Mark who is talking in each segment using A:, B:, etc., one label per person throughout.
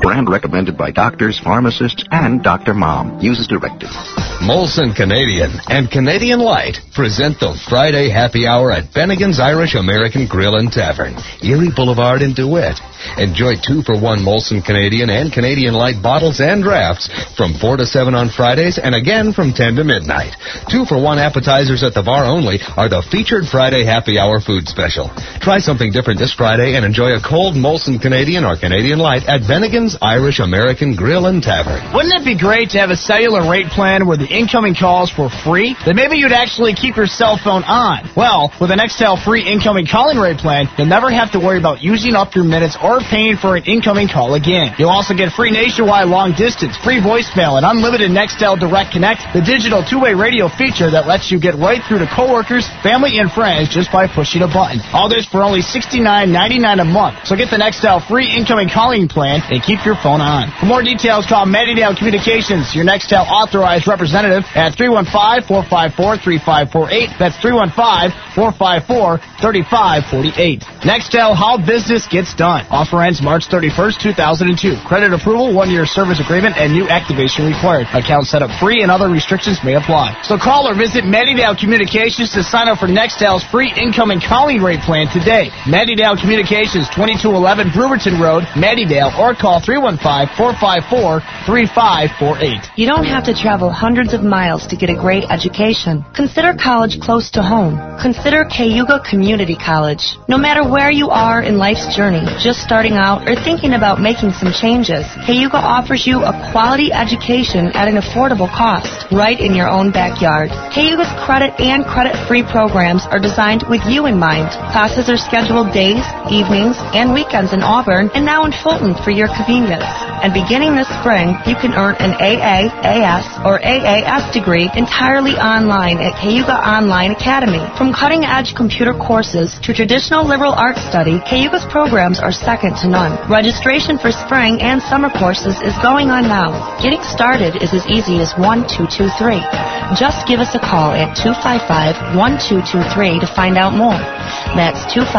A: Brand recommended by doctors, pharmacists, and Dr. Mom. Use as directed.
B: Molson Canadian and Canadian Light present the Friday Happy Hour at Bennigan's Irish American Grill and Tavern, Erie Boulevard in DeWitt. Enjoy 2-for-1 Molson Canadian and Canadian Light bottles and drafts from 4 to 7 on Fridays and again from 10 to midnight. 2-for-1 appetizers at the bar only are the featured Friday Happy Hour food special. Try something different this Friday and enjoy a cold Molson Canadian or Canadian Light at Bennigan's Irish American Grill and Tavern.
C: Wouldn't it be great to have a cellular rate plan where the incoming calls were free? Then maybe you'd actually keep your cell phone on. Well, with an Nextel free incoming calling rate plan, you'll never have to worry about using up your minutes or paying for an incoming call again. You'll also get free nationwide long distance, free voicemail, and unlimited Nextel Direct Connect, the digital two-way radio feature that lets you get right through to coworkers, family, and friends just by pushing a button. All this for only $69.99 a month. So get the Nextel free incoming calling plan and keep your phone on. For more details, call Mattydale Communications, your Nextel authorized representative, at 315-454-3548. That's 315-454-3548. Nextel, how business gets done. Offer ends March 31st, 2002. Credit approval, 1-year service agreement, and new activation required. Account setup free and other restrictions may apply. So call or visit Mattydale Communications to sign up for Nextel's free incoming calling rate plan today. Mattydale Communications, 2211 Brewerton Road, Mattydale, or call 315-454-3548.
D: You don't have to travel hundreds of miles to get a great education. Consider college close to home. Consider Cayuga Community College. No matter where you are in life's journey, just starting out or thinking about making some changes, Cayuga offers you a quality education at an affordable cost, right in your own backyard. Cayuga's credit and credit-free programs are designed with you in mind. Classes are scheduled days, evenings, and weekends in Auburn and now in Fulton for your convenience. And beginning this spring, you can earn an AA, AS, or AAS degree entirely online at Cayuga Online Academy. From cutting-edge computer courses to traditional liberal arts study, Cayuga's programs are second to none. Registration for spring and summer courses is going on now. Getting started is as easy as 1223. Just give us a call at 255-1223 to find out more. That's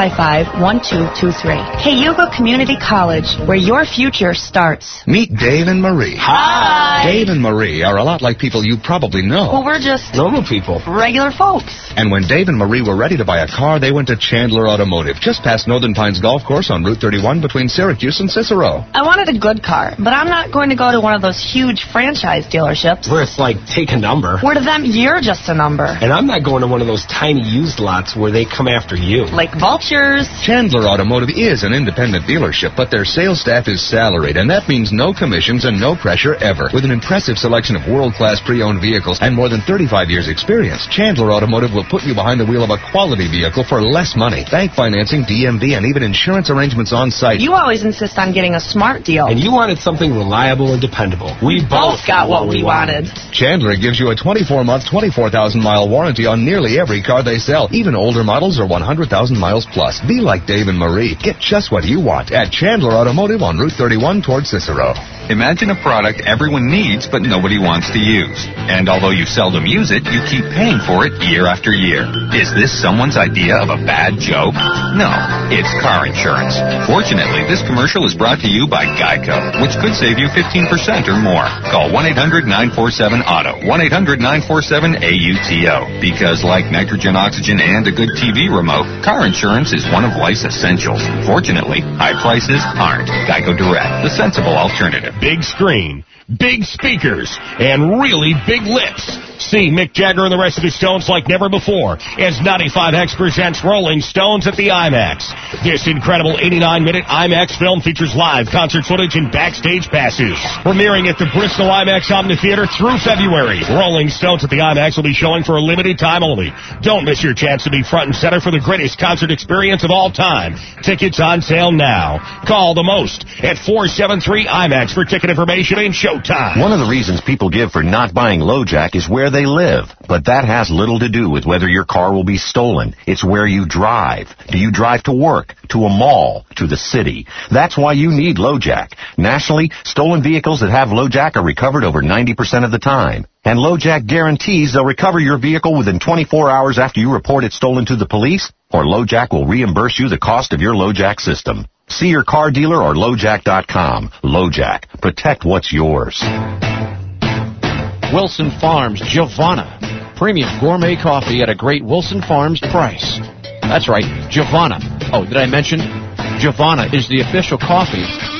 D: 255-1223. Cayuga Community College, where your future starts.
B: Meet Dave and Marie.
D: Hi!
B: Dave and Marie are a lot like people you probably know.
D: Well, we're just
C: normal people.
D: regular folks.
B: And when Dave and Marie were ready to buy a car, they went to Chandler Automotive, just past Northern Pines Golf Course on Route 31 between Syracuse and Cicero.
D: I wanted a good car, but I'm not going to go to one of those huge franchise dealerships.
E: Where it's like, take a number.
D: Where to them, you're just a number.
E: And I'm not going to one of those tiny used lots where they come after you.
D: Like vultures.
B: Chandler Automotive is an independent dealership, but their sales staff is salaried, and that means no commissions and no pressure ever. With an impressive selection of world-class pre-owned vehicles and more than 35 years' experience, Chandler Automotive will put you behind the wheel of a quality vehicle for less money. Bank financing, DMV, and even insurance arrangements on site.
D: You always insist on getting a smart deal.
E: And you wanted something reliable and dependable.
D: We both got what we wanted.
B: Chandler gives you a 24-month, 24,000-mile warranty on nearly every car they sell. Even older models are 100,000 miles plus. Be like Dave and Marie. Get just what you want at Chandler Automotive on Route 31 toward Cicero.
F: Imagine a product everyone needs but nobody wants to use. And although you seldom use it, you keep paying for it year after year. Is this someone's idea of a bad joke? No, it's car insurance. Fortunately, this commercial is brought to you by Geico, which could save you 15% or more. Call 1-800-947-AUTO, 1-800-947-AUTO. Because like nitrogen, oxygen, and a good TV remote, car insurance is one of life's essentials. Fortunately, high prices aren't. Geico Direct, the sensible alternative.
G: Big screen, big speakers, and really big lips. See Mick Jagger and the rest of the Stones like never before as 95X presents Rolling Stones at the IMAX. This incredible 89-minute IMAX film features live concert footage and backstage passes. Premiering at the Bristol IMAX Omni Theater through February. Rolling Stones at the IMAX will be showing for a limited time only. Don't miss your chance to be front and center for the greatest concert experience of all time. Tickets on sale now. Call the most at 473-IMAX for ticket information and showtime.
H: One of the reasons people give for not buying LoJack is where they live. But that has little to do with whether your car will be stolen. It's where you drive. Do you drive to work, to a mall, to the city? That's why you need LoJack. Nationally, stolen vehicles that have LoJack are recovered over 90% of the time. And LoJack guarantees they'll recover your vehicle within 24 hours after you report it stolen to the police, or LoJack will reimburse you the cost of your LoJack system. See your car dealer or LoJack.com. LoJack. Protect what's yours.
I: Wilson Farms Giovanna. Premium gourmet coffee at a great Wilson Farms price. That's right, Giovanna. Oh, did I mention? Giovanna is the official coffee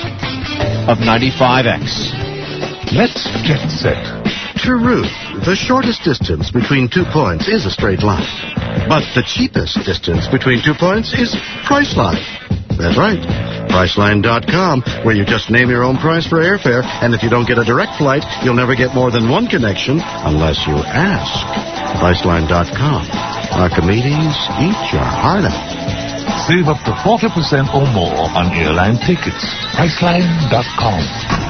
I: of 95X.
J: Let's get set. To Ruth, the shortest distance between 2 points is a straight line. But the cheapest distance between 2 points is Priceline. That's right. Priceline.com, where you just name your own price for airfare, and if you don't get a direct flight, you'll never get more than one connection unless you ask. Priceline.com. Archimedes, eat your heart out.
K: Save up to 40% or more on airline tickets. Priceline.com.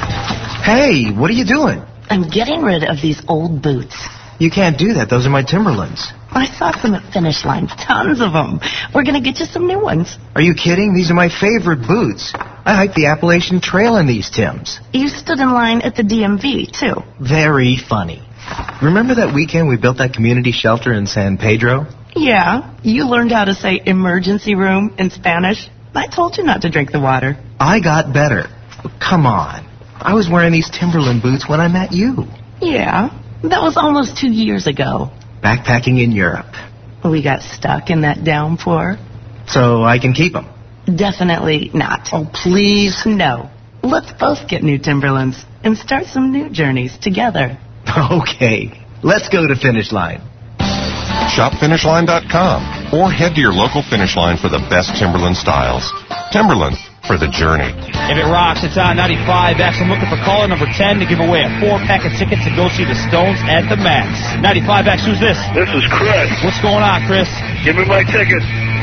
L: Hey, what are you doing?
M: I'm getting rid of these old boots.
L: You can't do that. Those are my Timberlands.
M: I saw some at Finish Line. Tons of them. We're going to get you some new ones.
L: Are you kidding? These are my favorite boots. I hiked the Appalachian Trail in these Tims.
M: You stood in line at the DMV, too.
L: Very funny. Remember that weekend we built that community shelter in San Pedro?
M: Yeah. You learned how to say emergency room in Spanish. I told you not to drink the water.
L: I got better. Come on. I was wearing these Timberland boots when I met you.
M: Yeah. That was almost 2 years ago.
L: Backpacking in Europe.
M: We got stuck in that downpour.
L: So I can keep them?
M: Definitely not.
L: Oh, please.
M: No. Let's both get new Timberlands and start some new journeys together.
L: Okay. Let's go to Finish Line.
N: Shop FinishLine.com or head to your local Finish Line for the best Timberland styles. Timberland, for the journey.
C: If it rocks, it's on 95X. I'm looking for caller number 10 to give away a 4-pack of tickets to go see the Stones at the Max. 95X, who's this?
O: This is Chris.
C: What's going on, Chris?
O: Give me my ticket.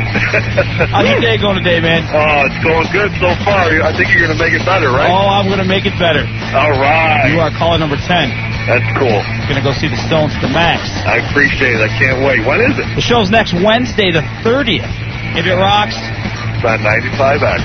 C: How's your day going today, man?
O: Oh, it's going good so far. I think you're going to make it better, right?
C: Oh, I'm going to make it better.
O: All right.
C: You are caller number 10.
O: That's cool.
C: Going to go see the Stones at the Max.
O: I appreciate it. I can't wait. When is it?
C: The show's next Wednesday, the 30th. If it rocks,
O: it's on 95X.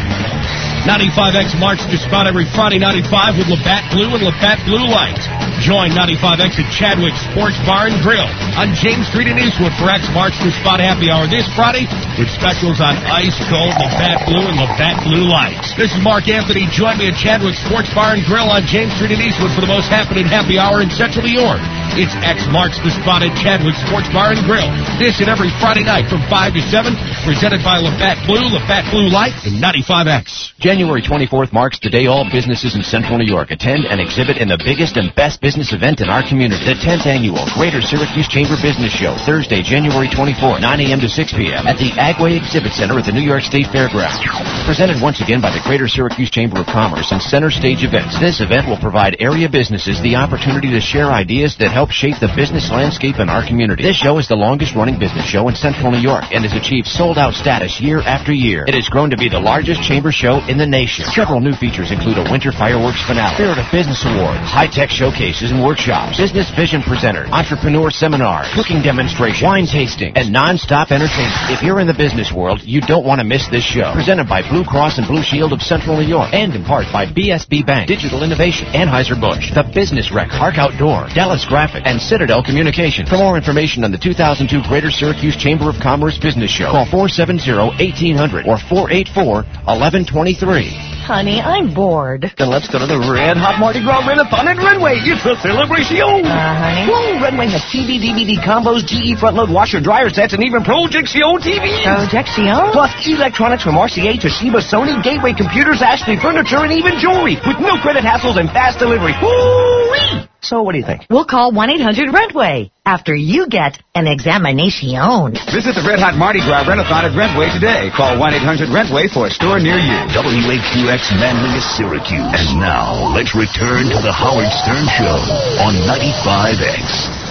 G: 95X March to spot every Friday 95 with Labatt Blue and Labatt Blue Light. Join 95X at Chadwick Sports Bar and Grill on James Street in Eastwood for X March to Spot Happy Hour this Friday with specials on Ice Cold, Labatt Blue, and Labatt Blue Light. This is Mark Anthony. Join me at Chadwick Sports Bar and Grill on James Street in Eastwood for the most happening happy hour in Central New York. It's X March the Spot at Chadwick Sports Bar and Grill. This and every Friday night from 5 to 7, presented by Labatt Blue Light, and 95X.
I: January 24th marks the day all businesses in Central New York attend and exhibit in the biggest and best business event in our community, the 10th Annual Greater Syracuse Chamber Business Show, Thursday, January 24th, 9 a.m. to 6 p.m. at the Agway Exhibit Center at the New York State Fairgrounds. Presented once again by the Greater Syracuse Chamber of Commerce and Center Stage Events, this event will provide area businesses the opportunity to share ideas that help shape the business landscape in our community. This show is the longest-running business show in Central New York and has achieved sold-out status year after year. It has grown to be the largest chamber show in the nation. Several new features include a winter fireworks finale, Spirit of Business Awards, high-tech showcases and workshops, business vision presenters, entrepreneur seminars, cooking demonstrations, wine tasting, and non-stop entertainment. If you're in the business world, you don't want to miss this show. Presented by Blue Cross and Blue Shield of Central New York, and in part by BSB Bank, Digital Innovation, Anheuser-Busch, The Business Rec, Hark Outdoor, Dallas Graphic, and Citadel Communication. For more information on the 2002 Greater Syracuse Chamber of Commerce Business Show, call 470-1800 or 484-1123.
M: Honey, I'm bored.
L: Then let's go to the Red Hot Mardi Gras Renathon at Redway. It's a celebration.
M: Honey?
L: Whoa, Redway has TV, DVD combos, GE front-load washer, dryer sets, and even Projection TVs.
M: Projection?
L: Plus electronics from RCA, Toshiba, Sony, Gateway Computers, Ashley Furniture, and even jewelry with no credit hassles and fast delivery. Woo-wee! So what do you think?
P: We'll call 1-800-RENTWAY after you get an examination.
Q: Visit the Red Hot Mardi Gras Renathon at Redway today. Call 1-800-RENTWAY for a store near you.
K: WAQX Manlius, Syracuse. And now, let's return to the Howard Stern Show on 95X.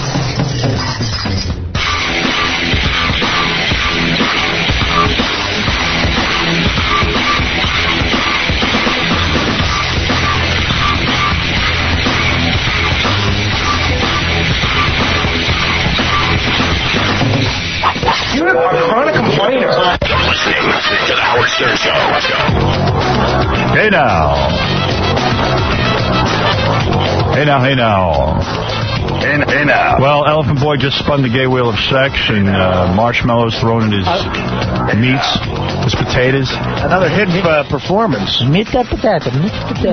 L: You're a chronic complainer.
K: You're listening to the Howard Stern Show. Let's go.
R: Hey now. Hey now. Well, Elephant Boy just spun the gay wheel of sex, and marshmallows thrown in his meats, his potatoes.
S: Another hit performance.
T: Meet the potato.